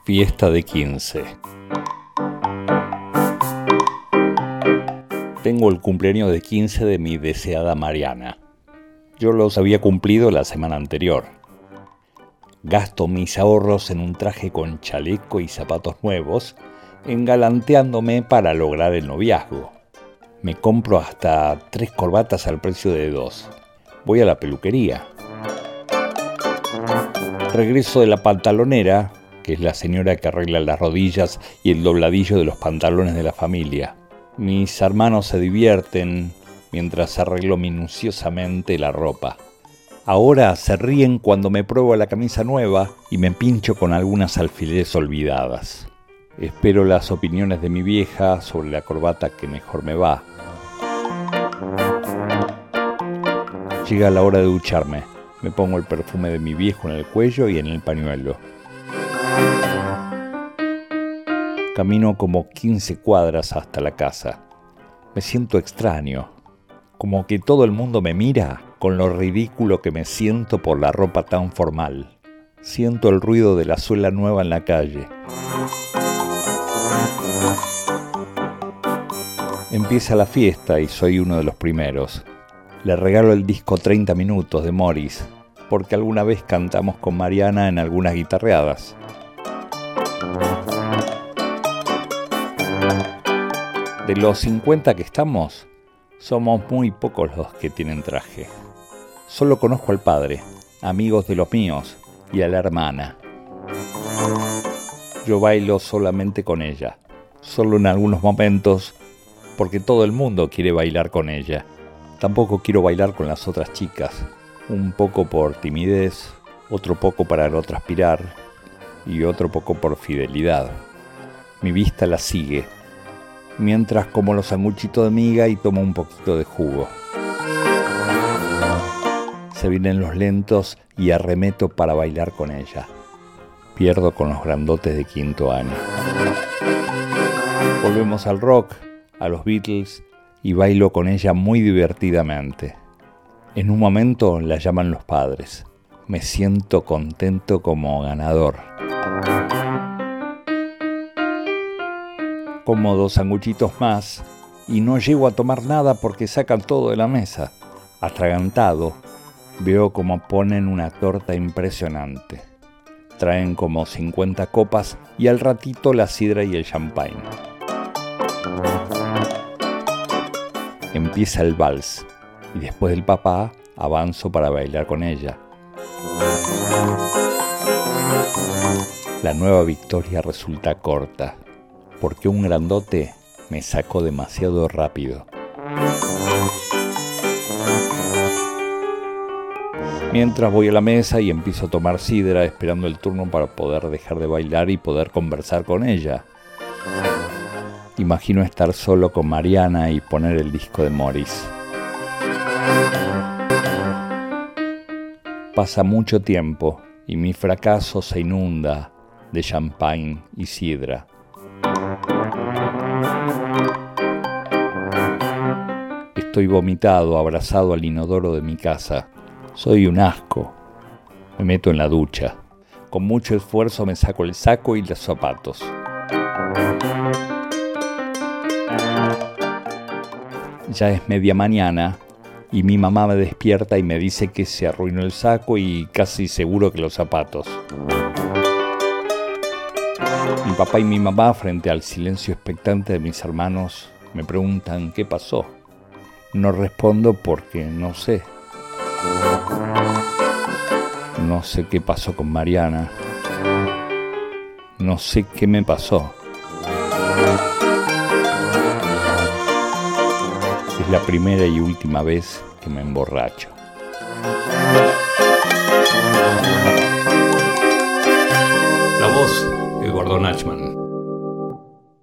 Fiesta de 15. Tengo el cumpleaños de 15 de mi deseada Mariana. Yo los había cumplido la semana anterior. Gasto mis ahorros en un traje con chaleco y zapatos nuevos, engalanteándome para lograr el noviazgo. Me compro hasta 3 corbatas al precio de 2. Voy a la peluquería. Regreso de la pantalonera, que es la señora que arregla las rodillas y el dobladillo de los pantalones de la familia. Mis hermanos se divierten mientras arreglo minuciosamente la ropa. Ahora se ríen cuando me pruebo la camisa nueva y me pincho con algunas alfileres olvidadas. Espero las opiniones de mi vieja sobre la corbata que mejor me va. Llega la hora de ducharme. Me pongo el perfume de mi viejo en el cuello y en el pañuelo. Camino como 15 cuadras hasta la casa. Me siento extraño, como que todo el mundo me mira con lo ridículo que me siento por la ropa tan formal. Siento el ruido de la suela nueva en la calle. Empieza la fiesta y soy uno de los primeros. Le regalo el disco 30 minutos de Morris, porque alguna vez cantamos con Mariana en algunas guitarreadas. De los 50 que estamos, somos muy pocos los que tienen traje. Solo conozco al padre, amigos de los míos, y a la hermana. Yo bailo solamente con ella, solo en algunos momentos, porque todo el mundo quiere bailar con ella. Tampoco quiero bailar con las otras chicas, un poco por timidez, otro poco para no transpirar y otro poco por fidelidad. Mi vista la sigue, mientras como los sanguchitos de miga y tomo un poquito de jugo. Se vienen los lentos y arremeto para bailar con ella. Pierdo con los grandotes de 5º año. Volvemos al rock, a los Beatles, y bailo con ella muy divertidamente. En un momento la llaman los padres. Me siento contento como ganador. Como 2 sanguchitos más y no llego a tomar nada porque sacan todo de la mesa. Atragantado, veo cómo ponen una torta impresionante. Traen como 50 copas y al ratito la sidra y el champagne. Empieza el vals y después del papá avanzo para bailar con ella. La nueva victoria resulta corta, porque un grandote me sacó demasiado rápido. Mientras voy a la mesa y empiezo a tomar sidra esperando el turno para poder dejar de bailar y poder conversar con ella. Imagino estar solo con Mariana y poner el disco de Morris. Pasa mucho tiempo y mi fracaso se inunda de champagne y sidra. Estoy vomitado, abrazado al inodoro de mi casa. Soy un asco. Me meto en la ducha. Con mucho esfuerzo me saco el saco y los zapatos. Ya es media mañana y mi mamá me despierta y me dice que se arruinó el saco y casi seguro que los zapatos. Mi papá y mi mamá, frente al silencio expectante de mis hermanos, me preguntan qué pasó. No respondo porque no sé. No sé qué pasó con Mariana. No sé qué me pasó. Es la primera y última vez que me emborracho. La voz, Eduardo Nachman.